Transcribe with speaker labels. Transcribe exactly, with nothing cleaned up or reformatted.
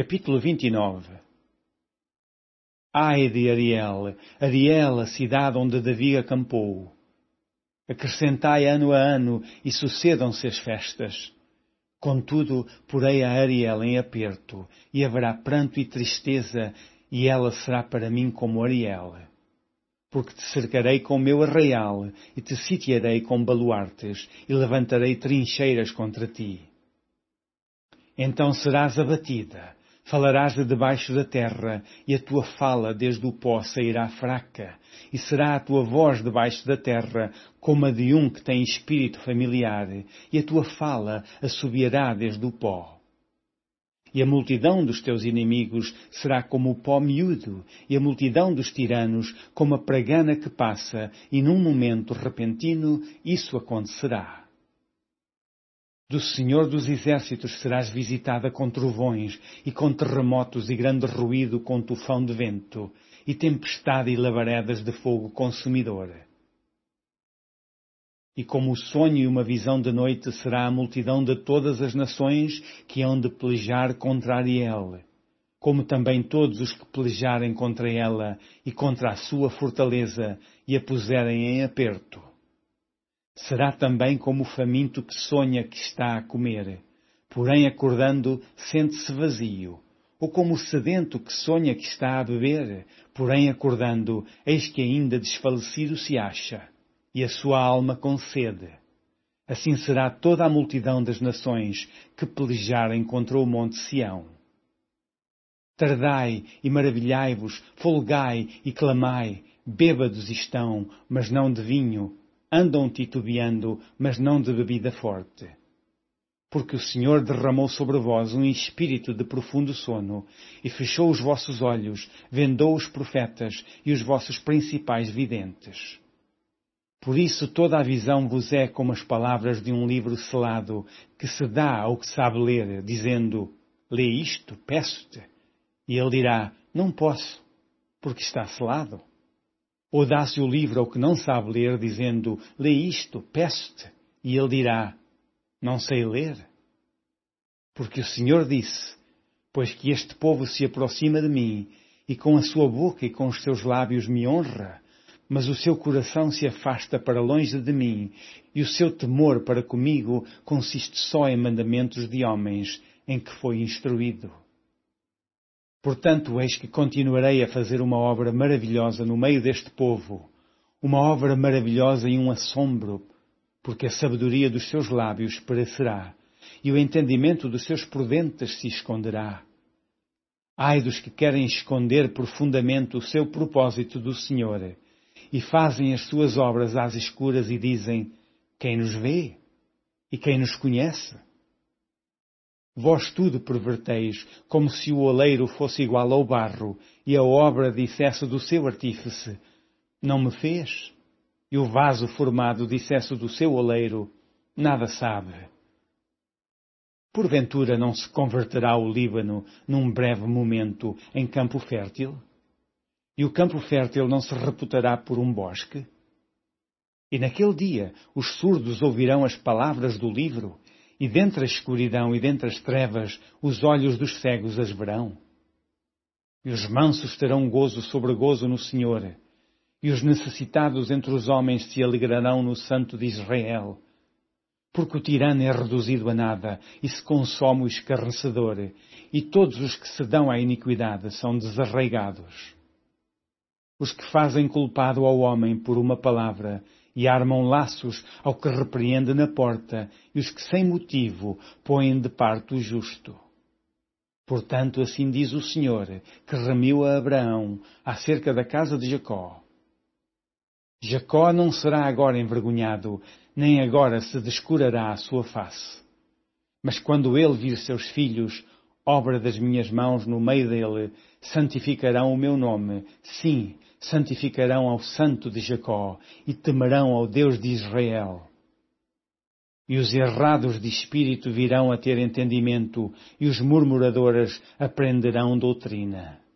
Speaker 1: Capítulo vinte e nove. Ai de Ariel, Ariel, a cidade onde Davi acampou. Acrescentai ano a ano e sucedam-se as festas. Contudo, porei a Ariel em aperto, e haverá pranto e tristeza, e ela será para mim como Ariel. Porque te cercarei com meu arraial, e te sitiarei com baluartes, e levantarei trincheiras contra ti. Então serás abatida, falarás de debaixo da terra, e a tua fala desde o pó sairá fraca, e será a tua voz debaixo da terra como a de um que tem espírito familiar, e a tua fala assobiará desde o pó. E a multidão dos teus inimigos será como o pó miúdo, e a multidão dos tiranos como a pragana que passa, e num momento repentino isso acontecerá. Do Senhor dos Exércitos serás visitada com trovões, e com terremotos e grande ruído com tufão de vento, e tempestade e labaredas de fogo consumidor. E como o sonho e uma visão de noite será a multidão de todas as nações que hão de pelejar contra Ariel, como também todos os que pelejarem contra ela e contra a sua fortaleza e a puserem em aperto. Será também como o faminto que sonha que está a comer, porém acordando sente-se vazio, ou como o sedento que sonha que está a beber, porém acordando, eis que ainda desfalecido se acha, e a sua alma com sede. Assim será toda a multidão das nações que pelejarem contra o monte Sião. Tardai e maravilhai-vos, folgai e clamai, bêbados estão, mas não de vinho, andam titubeando, mas não de bebida forte. Porque o Senhor derramou sobre vós um espírito de profundo sono, e fechou os vossos olhos, vendou os profetas e os vossos principais videntes. Por isso toda a visão vos é como as palavras de um livro selado, que se dá ao que sabe ler, dizendo, lê isto, peço-te. E ele dirá, não posso, porque está selado. Ou dá-se o livro ao que não sabe ler, dizendo, lê isto, peço-te. E ele dirá, não sei ler. Porque o Senhor disse, pois que este povo se aproxima de mim, e com a sua boca e com os seus lábios me honra, mas o seu coração se afasta para longe de mim, e o seu temor para comigo consiste só em mandamentos de homens, em que foi instruído. Portanto, eis que continuarei a fazer uma obra maravilhosa no meio deste povo, uma obra maravilhosa e um assombro, porque a sabedoria dos seus lábios perecerá, e o entendimento dos seus prudentes se esconderá. Ai dos que querem esconder profundamente o seu propósito do Senhor, e fazem as suas obras às escuras e dizem, quem nos vê? E quem nos conhece? Vós tudo perverteis, como se o oleiro fosse igual ao barro, e a obra dissesse do seu artífice, não me fez? E o vaso formado dissesse do seu oleiro, nada sabe. Porventura não se converterá o Líbano, num breve momento, em campo fértil? E o campo fértil não se reputará por um bosque? E naquele dia os surdos ouvirão as palavras do livro, e dentre a escuridão e dentre as trevas, os olhos dos cegos as verão. E os mansos terão gozo sobre gozo no Senhor, e os necessitados entre os homens se alegrarão no Santo de Israel. Porque o tirano é reduzido a nada, e se consome o escarnecedor, e todos os que se dão à iniquidade são desarraigados. Os que fazem culpado ao homem por uma palavra, e armam laços ao que repreende na porta, e os que sem motivo põem de parte o justo. Portanto, assim diz o Senhor, que remiu a Abraão acerca da casa de Jacó. Jacó não será agora envergonhado, nem agora se descurará a sua face. Mas quando ele vir seus filhos, obra das minhas mãos no meio dele, santificarão o meu nome, sim, santificarão ao Santo de Jacó, e temerão ao Deus de Israel. E os errados de espírito virão a ter entendimento, e os murmuradores aprenderão doutrina.